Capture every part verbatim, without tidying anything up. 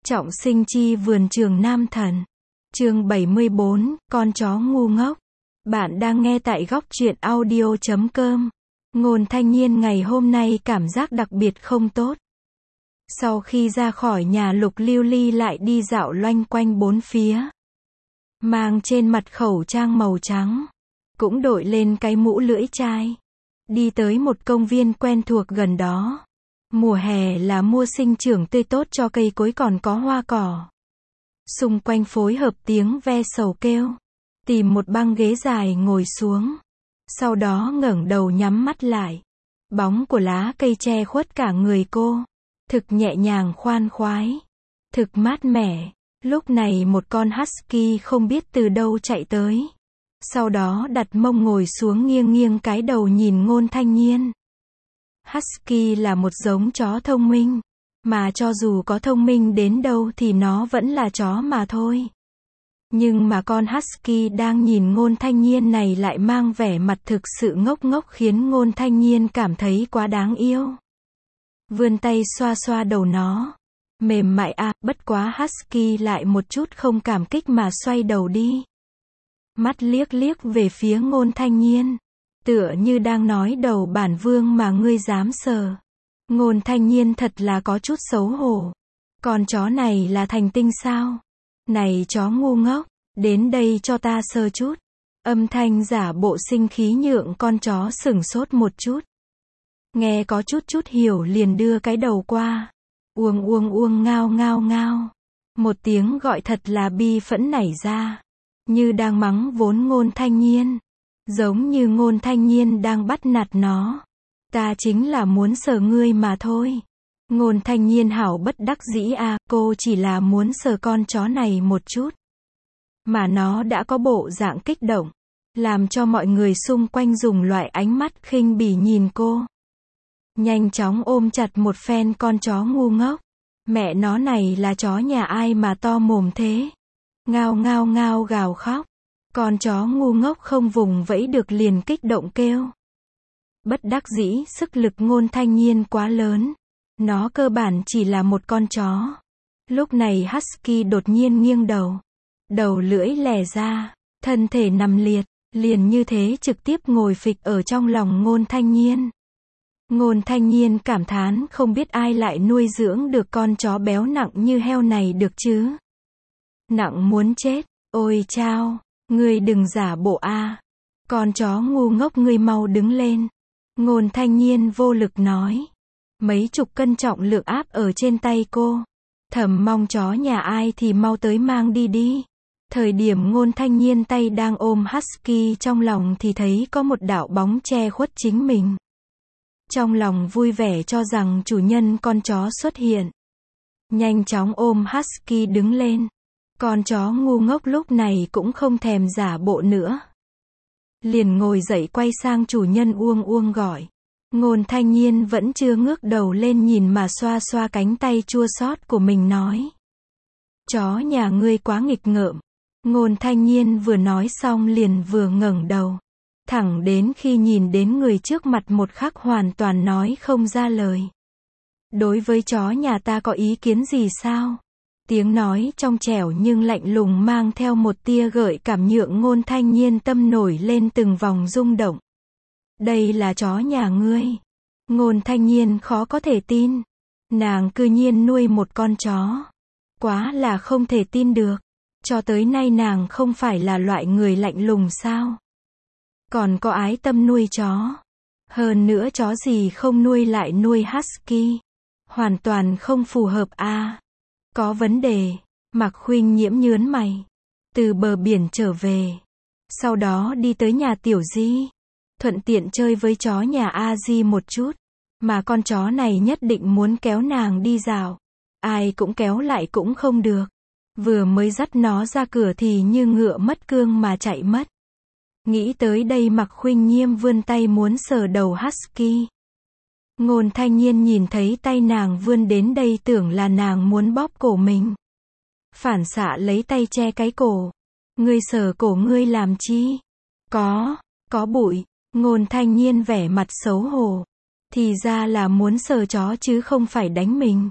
Trọng sinh chi vườn trường Nam Thần. Chương bảy mươi bốn, con chó ngu ngốc. Bạn đang nghe tại góc truyện audio chấm com. Ngôn Thanh Nhiên ngày hôm nay cảm giác đặc biệt không tốt. Sau khi ra khỏi nhà Lục Lưu Ly lại đi dạo loanh quanh bốn phía. Mang trên mặt khẩu trang màu trắng. Cũng đội lên cái mũ lưỡi chai. Đi tới một công viên quen thuộc gần đó. Mùa hè là mùa sinh trưởng tươi tốt cho cây cối còn có hoa cỏ. Xung quanh phối hợp tiếng ve sầu kêu. Tìm một băng ghế dài ngồi xuống. Sau đó ngẩng đầu nhắm mắt lại. Bóng của lá cây che khuất cả người cô. Thực nhẹ nhàng khoan khoái. Thực mát mẻ. Lúc này một con husky không biết từ đâu chạy tới. Sau đó đặt mông ngồi xuống nghiêng nghiêng cái đầu nhìn Ngôn Thanh Nhiên. Husky là một giống chó thông minh. Mà cho dù có thông minh đến đâu thì nó vẫn là chó mà thôi. Nhưng mà con Husky đang nhìn Ngôn Thanh Nhiên này lại mang vẻ mặt thực sự ngốc ngốc khiến Ngôn Thanh Nhiên cảm thấy quá đáng yêu. Vươn tay xoa xoa đầu nó. Mềm mại à, bất quá Husky lại một chút không cảm kích mà xoay đầu đi. Mắt liếc liếc về phía Ngôn Thanh Nhiên. Tựa như đang nói đầu bản vương mà ngươi dám sờ. Ngôn Thanh Nhiên thật là có chút xấu hổ. Con chó này là thành tinh sao? Này chó ngu ngốc, đến đây cho ta sờ chút. Âm thanh giả bộ sinh khí nhượng con chó sửng sốt một chút. Nghe có chút chút hiểu liền đưa cái đầu qua. Uông uông uông ngao ngao ngao. Một tiếng gọi thật là bi phẫn nảy ra. Như đang mắng vốn Ngôn Thanh Nhiên. Giống như Ngôn Thanh Nhiên đang bắt nạt nó. Ta chính là muốn sờ ngươi mà thôi. Ngôn Thanh Nhiên hảo bất đắc dĩ à, cô chỉ là muốn sờ con chó này một chút. Mà nó đã có bộ dạng kích động. Làm cho mọi người xung quanh dùng loại ánh mắt khinh bỉ nhìn cô. Nhanh chóng ôm chặt một phen con chó ngu ngốc. Mẹ nó này là chó nhà ai mà to mồm thế. Ngao ngao ngao gào khóc. Con chó ngu ngốc không vùng vẫy được liền kích động kêu. Bất đắc dĩ, sức lực Ngôn Thanh Nhiên quá lớn. Nó cơ bản chỉ là một con chó. Lúc này Husky đột nhiên nghiêng đầu. Đầu lưỡi lè ra, thân thể nằm liệt, liền như thế trực tiếp ngồi phịch ở trong lòng Ngôn Thanh Nhiên. Ngôn Thanh Nhiên cảm thán không biết ai lại nuôi dưỡng được con chó béo nặng như heo này được chứ. Nặng muốn chết, ôi chao, ngươi đừng giả bộ a. Con chó ngu ngốc ngươi mau đứng lên. Ngôn Thanh Nhiên vô lực nói. Mấy chục cân trọng lượng áp ở trên tay cô. Thầm mong chó nhà ai thì mau tới mang đi đi. Thời điểm Ngôn Thanh Nhiên tay đang ôm Husky trong lòng thì thấy có một đạo bóng che khuất chính mình. Trong lòng vui vẻ cho rằng chủ nhân con chó xuất hiện. Nhanh chóng ôm Husky đứng lên. Con chó ngu ngốc lúc này cũng không thèm giả bộ nữa. Liền ngồi dậy quay sang chủ nhân uông uông gọi. Ngôn Thanh Nhiên vẫn chưa ngước đầu lên nhìn mà xoa xoa cánh tay chua xót của mình nói. Chó nhà ngươi quá nghịch ngợm. Ngôn Thanh Nhiên vừa nói xong liền vừa ngẩng đầu. Thẳng đến khi nhìn đến người trước mặt một khắc hoàn toàn nói không ra lời. Đối với chó nhà ta có ý kiến gì sao? Tiếng nói trong trẻo nhưng lạnh lùng mang theo một tia gợi cảm nhượng Ngôn Thanh Nhiên tâm nổi lên từng vòng rung động. Đây là chó nhà ngươi. Ngôn Thanh Nhiên khó có thể tin. Nàng cư nhiên nuôi một con chó. Quá là không thể tin được. Cho tới nay nàng không phải là loại người lạnh lùng sao? Còn có ái tâm nuôi chó. Hơn nữa chó gì không nuôi lại nuôi Husky. Hoàn toàn không phù hợp a. À. Có vấn đề. Mạc Khuynh Nhiễm nhớn mày. Từ bờ biển trở về. Sau đó đi tới nhà Tiểu Di. Thuận tiện chơi với chó nhà A Di một chút. Mà con chó này nhất định muốn kéo nàng đi dạo. Ai cũng kéo lại cũng không được. Vừa mới dắt nó ra cửa thì như ngựa mất cương mà chạy mất. Nghĩ tới đây Mạc Khuynh Nhiễm vươn tay muốn sờ đầu Husky. Ngôn Thanh Nhiên nhìn thấy tay nàng vươn đến đây tưởng là nàng muốn bóp cổ mình. Phản xạ lấy tay che cái cổ. Ngươi sờ cổ ngươi làm chi? Có, có bụi. Ngôn Thanh Nhiên vẻ mặt xấu hổ. Thì ra là muốn sờ chó chứ không phải đánh mình.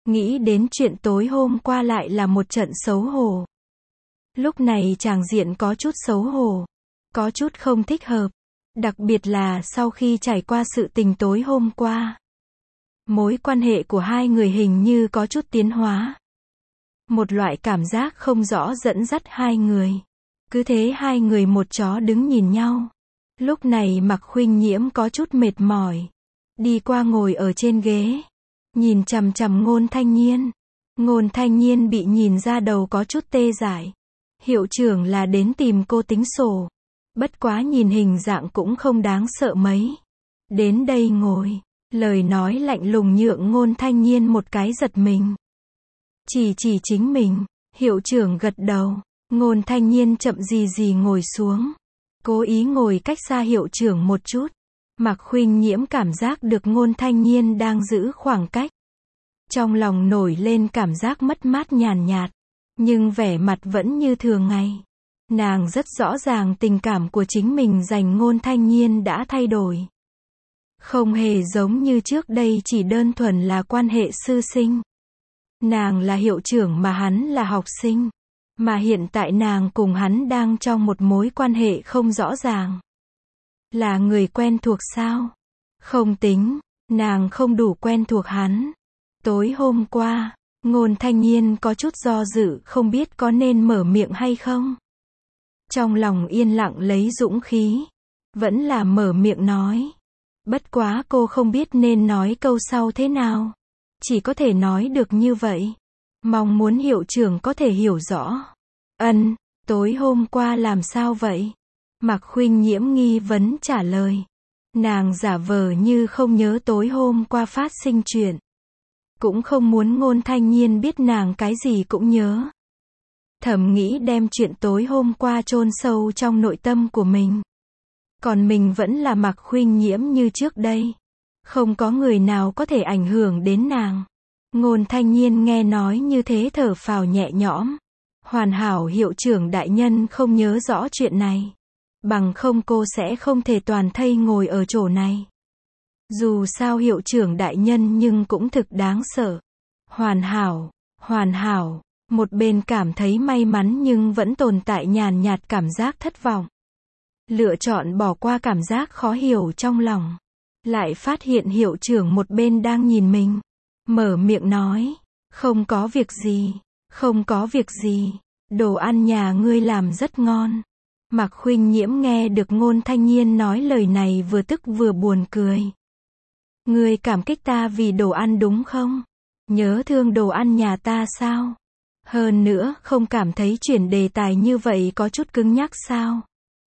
Nghĩ đến chuyện tối hôm qua lại là một trận xấu hổ. Lúc này tràng diện có chút xấu hổ, có chút không thích hợp, đặc biệt là sau khi trải qua sự tình tối hôm qua. Mối quan hệ của hai người hình như có chút tiến hóa. Một loại cảm giác không rõ dẫn dắt hai người. Cứ thế hai người một chó đứng nhìn nhau. Lúc này Mạc Khuynh Nhiễm có chút mệt mỏi. Đi qua ngồi ở trên ghế. Nhìn chằm chằm Ngôn Thanh Nhiên. Ngôn Thanh Nhiên bị nhìn ra đầu có chút tê dại. Hiệu trưởng là đến tìm cô tính sổ. Bất quá nhìn hình dạng cũng không đáng sợ mấy. Đến đây ngồi. Lời nói lạnh lùng nhượng Ngôn Thanh Nhiên một cái giật mình. Chỉ chỉ chính mình. Hiệu trưởng gật đầu. Ngôn Thanh Nhiên chậm gì gì ngồi xuống. Cố ý ngồi cách xa hiệu trưởng một chút. Mạc Khuynh Nhiễm cảm giác được Ngôn Thanh Nhiên đang giữ khoảng cách. Trong lòng nổi lên cảm giác mất mát nhàn nhạt. Nhưng vẻ mặt vẫn như thường ngày. Nàng rất rõ ràng tình cảm của chính mình dành Ngôn Thanh Nhiên đã thay đổi. Không hề giống như trước đây chỉ đơn thuần là quan hệ sư sinh. Nàng là hiệu trưởng mà hắn là học sinh. Mà hiện tại nàng cùng hắn đang trong một mối quan hệ không rõ ràng. Là người quen thuộc sao? Không tính, nàng không đủ quen thuộc hắn. Tối hôm qua, Ngôn Thanh Nhiên có chút do dự không biết có nên mở miệng hay không. Trong lòng yên lặng lấy dũng khí. Vẫn là mở miệng nói. Bất quá cô không biết nên nói câu sau thế nào. Chỉ có thể nói được như vậy. Mong muốn hiệu trưởng có thể hiểu rõ. Ân, tối hôm qua làm sao vậy? Mạc Khuynh Nhiễm nghi vấn trả lời. Nàng giả vờ như không nhớ tối hôm qua phát sinh chuyện. Cũng không muốn Ngôn Thanh Nhiên biết nàng cái gì cũng nhớ. Thầm nghĩ đem chuyện tối hôm qua chôn sâu trong nội tâm của mình. Còn mình vẫn là Mạc Khuynh Nhiễm như trước đây. Không có người nào có thể ảnh hưởng đến nàng. Ngôn Thanh Nhiên nghe nói như thế thở phào nhẹ nhõm. Hoàn hảo hiệu trưởng đại nhân không nhớ rõ chuyện này. Bằng không cô sẽ không thể toàn thây ngồi ở chỗ này. Dù sao hiệu trưởng đại nhân nhưng cũng thực đáng sợ. Hoàn hảo, hoàn hảo. Một bên cảm thấy may mắn nhưng vẫn tồn tại nhàn nhạt cảm giác thất vọng. Lựa chọn bỏ qua cảm giác khó hiểu trong lòng. Lại phát hiện hiệu trưởng một bên đang nhìn mình. Mở miệng nói. Không có việc gì. Không có việc gì. Đồ ăn nhà ngươi làm rất ngon. Mạc Khuynh Nhiễm nghe được Ngôn Thanh Nhiên nói lời này vừa tức vừa buồn cười. Ngươi cảm kích ta vì đồ ăn đúng không? Nhớ thương đồ ăn nhà ta sao? Hơn nữa, không cảm thấy chuyển đề tài như vậy có chút cứng nhắc sao?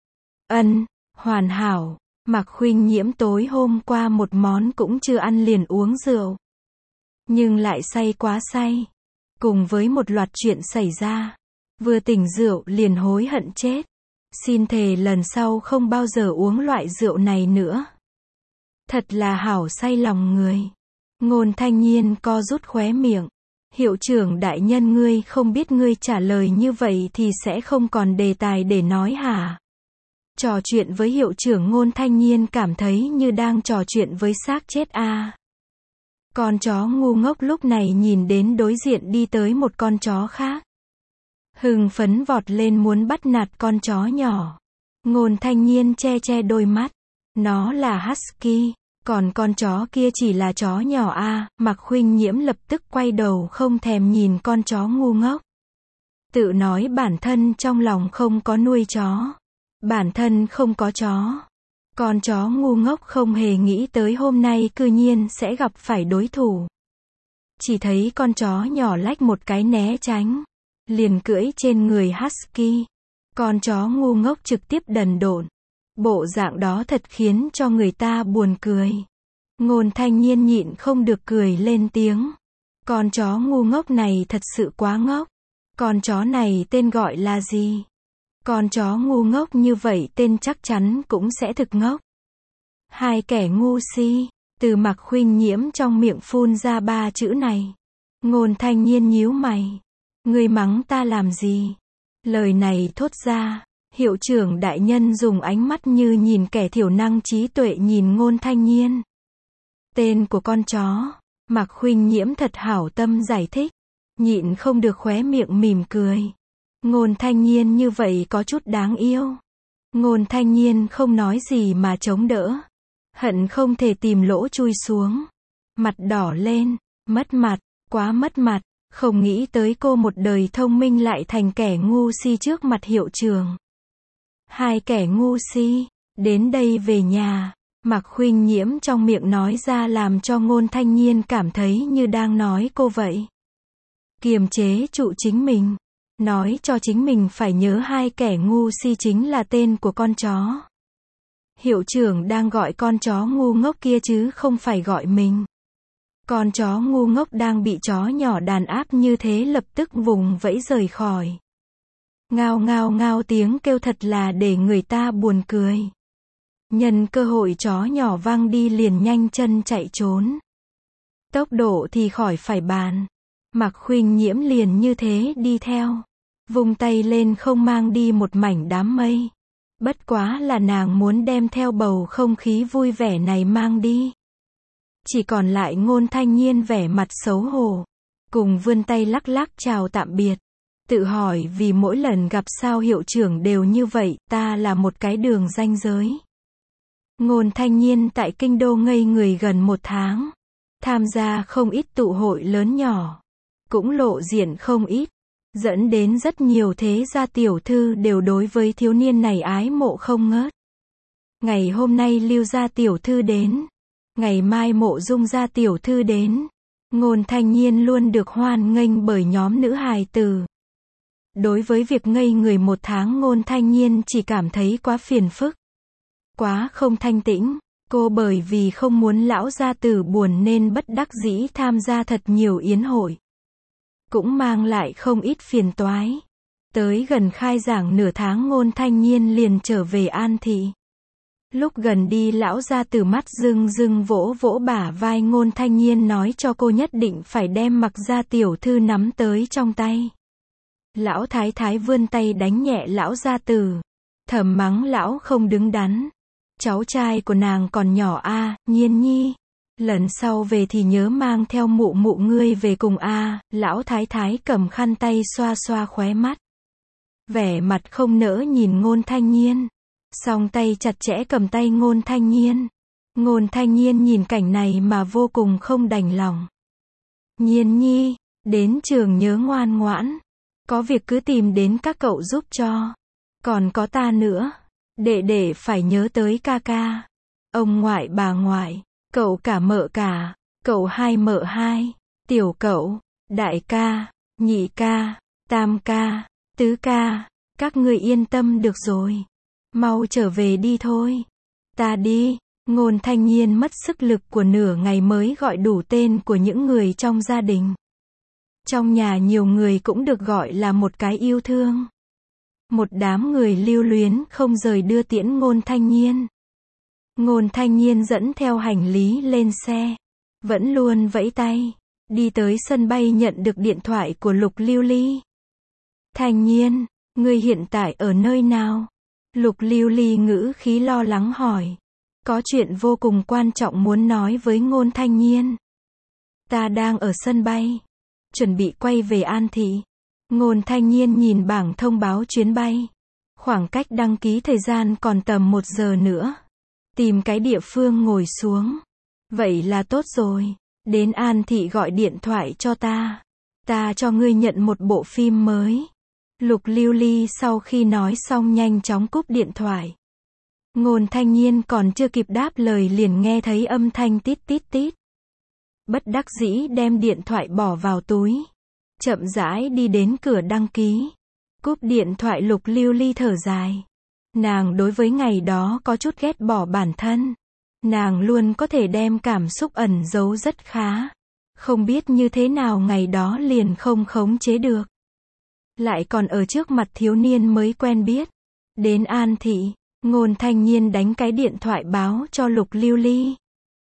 Ân, hoàn hảo. Mạc Khuynh Nhiễm tối hôm qua một món cũng chưa ăn liền uống rượu. Nhưng lại say quá say. Cùng với một loạt chuyện xảy ra. Vừa tỉnh rượu liền hối hận chết. Xin thề lần sau không bao giờ uống loại rượu này nữa. Thật là hảo say lòng người. Ngôn Thanh Nhiên co rút khóe miệng. Hiệu trưởng đại nhân ngươi không biết ngươi trả lời như vậy thì sẽ không còn đề tài để nói hả? Trò chuyện với hiệu trưởng Ngôn Thanh Nhiên cảm thấy như đang trò chuyện với xác chết a. À. Con chó ngu ngốc lúc này nhìn đến đối diện đi tới một con chó khác. Hưng phấn vọt lên muốn bắt nạt con chó nhỏ. Ngôn Thanh Nhiên che che đôi mắt. Nó là Husky, còn con chó kia chỉ là chó nhỏ a. À. Mạc Khuynh Nhiễm lập tức quay đầu không thèm nhìn con chó ngu ngốc. Tự nói bản thân trong lòng không có nuôi chó. Bản thân không có chó. Con chó ngu ngốc không hề nghĩ tới hôm nay cư nhiên sẽ gặp phải đối thủ. Chỉ thấy con chó nhỏ lách một cái né tránh. Liền cưỡi trên người Husky. Con chó ngu ngốc trực tiếp đần độn. Bộ dạng đó thật khiến cho người ta buồn cười. Ngôn Thanh Nhiên nhịn không được cười lên tiếng. Con chó ngu ngốc này thật sự quá ngốc. Con chó này tên gọi là gì? Con chó ngu ngốc như vậy tên chắc chắn cũng sẽ thực ngốc. Hai kẻ ngu si. Từ Mạc Khuynh Nhiễm trong miệng phun ra ba chữ này. Ngôn Thanh Nhiên nhíu mày. Ngươi mắng ta làm gì? Lời này thốt ra. Hiệu trưởng đại nhân dùng ánh mắt như nhìn kẻ thiểu năng trí tuệ nhìn Ngôn Thanh Nhiên. Tên của con chó. Mạc Khuynh Nhiễm thật hảo tâm giải thích. Nhịn không được khóe miệng mỉm cười. Ngôn Thanh Nhiên như vậy có chút đáng yêu. Ngôn Thanh Nhiên không nói gì mà chống đỡ. Hận không thể tìm lỗ chui xuống. Mặt đỏ lên, mất mặt, quá mất mặt. Không nghĩ tới cô một đời thông minh lại thành kẻ ngu si trước mặt hiệu trưởng. Hai kẻ ngu si, đến đây về nhà. Mạc Khuynh Nhiễm trong miệng nói ra làm cho Ngôn Thanh Nhiên cảm thấy như đang nói cô vậy. Kiềm chế trụ chính mình. Nói cho chính mình phải nhớ hai kẻ ngu si chính là tên của con chó. Hiệu trưởng đang gọi con chó ngu ngốc kia chứ không phải gọi mình. Con chó ngu ngốc đang bị chó nhỏ đàn áp như thế lập tức vùng vẫy rời khỏi. Ngao ngao ngao tiếng kêu thật là để người ta buồn cười. Nhân cơ hội chó nhỏ văng đi liền nhanh chân chạy trốn. Tốc độ thì khỏi phải bàn. Mạc Khuynh Nhiễm liền như thế đi theo. Vung tay lên không mang đi một mảnh đám mây. Bất quá là nàng muốn đem theo bầu không khí vui vẻ này mang đi. Chỉ còn lại Ngôn Thanh Nhiên vẻ mặt xấu hổ. Cùng vươn tay lắc lắc chào tạm biệt. Tự hỏi vì mỗi lần gặp sao hiệu trưởng đều như vậy, ta là một cái đường ranh giới. Ngôn Thanh Nhiên tại kinh đô ngây người gần một tháng. Tham gia không ít tụ hội lớn nhỏ. Cũng lộ diện không ít. Dẫn đến rất nhiều thế gia tiểu thư đều đối với thiếu niên này ái mộ không ngớt. Ngày hôm nay Lưu gia tiểu thư đến. Ngày mai Mộ Dung gia tiểu thư đến. Ngôn Thanh Nhiên luôn được hoan nghênh bởi nhóm nữ hài tử. Đối với việc ngây người một tháng Ngôn Thanh Nhiên chỉ cảm thấy quá phiền phức. Quá không thanh tĩnh. Cô bởi vì không muốn lão gia tử buồn nên bất đắc dĩ tham gia thật nhiều yến hội. Cũng mang lại không ít phiền toái. Tới gần khai giảng nửa tháng Ngôn Thanh Nhiên liền trở về An Thị. Lúc gần đi lão gia tử mắt rưng rưng vỗ vỗ bả vai Ngôn Thanh Nhiên nói cho cô nhất định phải đem Mặc gia tiểu thư nắm tới trong tay. Lão thái thái vươn tay đánh nhẹ lão gia tử. Thầm mắng lão không đứng đắn. Cháu trai của nàng còn nhỏ a, à, Nhiên nhi. Lần sau về thì nhớ mang theo mụ mụ ngươi về cùng a, à, lão thái thái cầm khăn tay xoa xoa khóe mắt. Vẻ mặt không nỡ nhìn Ngôn Thanh Nhiên. Song tay chặt chẽ cầm tay Ngôn Thanh Nhiên. Ngôn Thanh Nhiên nhìn cảnh này mà vô cùng không đành lòng. Nhiên nhi, đến trường nhớ ngoan ngoãn. Có việc cứ tìm đến các cậu giúp cho. Còn có ta nữa. Đệ đệ phải nhớ tới ca ca. Ông ngoại bà ngoại. Cậu cả mợ cả. Cậu hai mợ hai. Tiểu cậu. Đại ca. Nhị ca. Tam ca. Tứ ca. Các người yên tâm được rồi. Mau trở về đi thôi. Ta đi. Ngôn Thanh Nhiên mất sức lực của nửa ngày mới gọi đủ tên của những người trong gia đình. Trong nhà nhiều người cũng được gọi là một cái yêu thương. Một đám người lưu luyến không rời đưa tiễn Ngôn Thanh Nhiên. Ngôn Thanh Nhiên dẫn theo hành lý lên xe. Vẫn luôn vẫy tay. Đi tới sân bay nhận được điện thoại của Lục Lưu Ly. Thanh Nhiên, ngươi hiện tại ở nơi nào? Lục Lưu Ly ngữ khí lo lắng hỏi. Có chuyện vô cùng quan trọng muốn nói với Ngôn Thanh Nhiên. Ta đang ở sân bay. Chuẩn bị quay về An Thị. Ngôn Thanh Nhiên nhìn bảng thông báo chuyến bay. Khoảng cách đăng ký thời gian còn tầm một giờ nữa. Tìm cái địa phương ngồi xuống. Vậy là tốt rồi. Đến An Thị gọi điện thoại cho ta. Ta cho ngươi nhận một bộ phim mới. Lục Lưu Ly sau khi nói xong nhanh chóng cúp điện thoại. Ngôn Thanh Nhiên còn chưa kịp đáp lời liền nghe thấy âm thanh tít tít tít. Bất đắc dĩ đem điện thoại bỏ vào túi. Chậm rãi đi đến cửa đăng ký. Cúp điện thoại Lục Lưu Ly thở dài. Nàng đối với ngày đó có chút ghét bỏ bản thân. Nàng luôn có thể đem cảm xúc ẩn giấu rất khá. Không biết như thế nào ngày đó liền không khống chế được. Lại còn ở trước mặt thiếu niên mới quen biết. Đến An Thị, Ngôn Thanh Nhiên đánh cái điện thoại báo cho Lục Lưu Ly.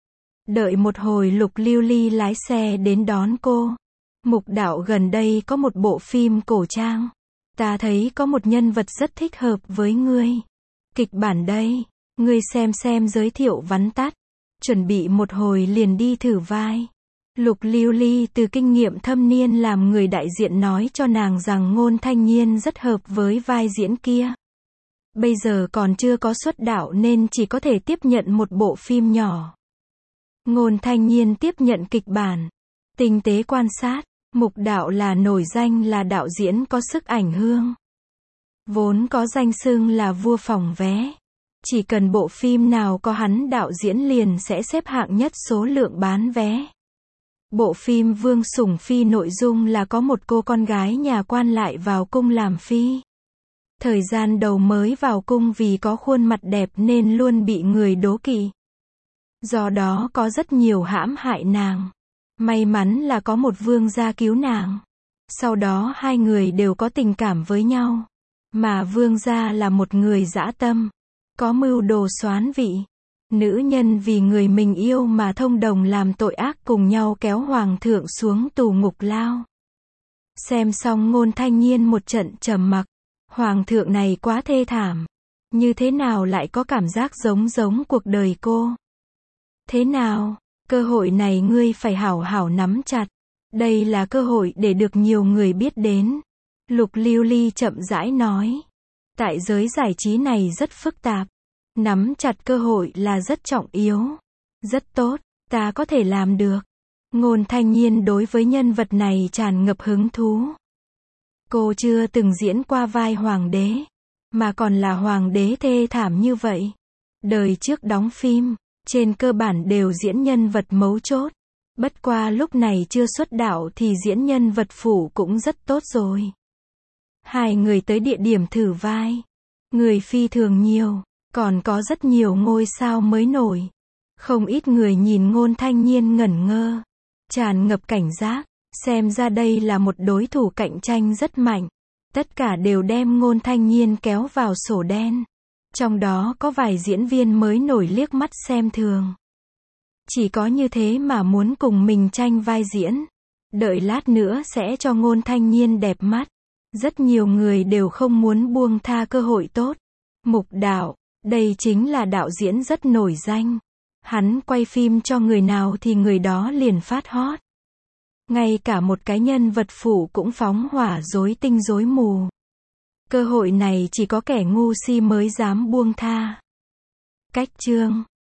Đợi một hồi Lục Lưu Ly lái xe đến đón cô. Mục đạo gần đây có một bộ phim cổ trang. Ta thấy có một nhân vật rất thích hợp với ngươi. Kịch bản đây, ngươi xem xem giới thiệu vắn tắt. Chuẩn bị một hồi liền đi thử vai. Lục Lưu Ly từ kinh nghiệm thâm niên làm người đại diện nói cho nàng rằng Ngôn Thanh Nhiên rất hợp với vai diễn kia. Bây giờ còn chưa có xuất đạo nên chỉ có thể tiếp nhận một bộ phim nhỏ. Ngôn Thanh Nhiên tiếp nhận kịch bản, tinh tế quan sát, Mục Đạo là nổi danh là đạo diễn có sức ảnh hưởng. Vốn có danh xưng là vua phòng vé. Chỉ cần bộ phim nào có hắn đạo diễn liền sẽ xếp hạng nhất số lượng bán vé. Bộ phim Vương Sủng Phi nội dung là có một cô con gái nhà quan lại vào cung làm phi. Thời gian đầu mới vào cung vì có khuôn mặt đẹp nên luôn bị người đố kỵ. Do đó có rất nhiều hãm hại nàng. May mắn là có một vương gia cứu nàng. Sau đó hai người đều có tình cảm với nhau. Mà vương gia là một người dã tâm, có mưu đồ xoán vị. Nữ nhân vì người mình yêu mà thông đồng làm tội ác cùng nhau kéo hoàng thượng xuống tù ngục lao. Xem xong Ngôn Thanh Nhiên một trận trầm mặc. Hoàng thượng này quá thê thảm. Như thế nào lại có cảm giác giống giống cuộc đời cô? Thế nào? Cơ hội này ngươi phải hảo hảo nắm chặt. Đây là cơ hội để được nhiều người biết đến. Lục Lưu Ly chậm rãi nói. Tại giới giải trí này rất phức tạp. Nắm chặt cơ hội là rất trọng yếu. Rất tốt, ta có thể làm được. Ngôn Thanh Nhiên đối với nhân vật này tràn ngập hứng thú. Cô chưa từng diễn qua vai hoàng đế, mà còn là hoàng đế thê thảm như vậy. Đời trước đóng phim, trên cơ bản đều diễn nhân vật mấu chốt. Bất qua lúc này chưa xuất đạo thì diễn nhân vật phụ cũng rất tốt rồi. Hai người tới địa điểm thử vai. Người phi thường nhiều, còn có rất nhiều ngôi sao mới nổi. Không ít người nhìn Ngôn Thanh Nhiên ngẩn ngơ, tràn ngập cảnh giác. Xem ra đây là một đối thủ cạnh tranh rất mạnh. Tất cả đều đem Ngôn Thanh Nhiên kéo vào sổ đen. Trong đó có vài diễn viên mới nổi liếc mắt xem thường. Chỉ có như thế mà muốn cùng mình tranh vai diễn. Đợi lát nữa sẽ cho Ngôn Thanh Nhiên đẹp mắt. Rất nhiều người đều không muốn buông tha cơ hội tốt. Mục Đạo, đây chính là đạo diễn rất nổi danh. Hắn quay phim cho người nào thì người đó liền phát hot. Ngay cả một cái nhân vật phụ cũng phóng hỏa rối tinh rối mù. Cơ hội này chỉ có kẻ ngu si mới dám buông tha. Cách chương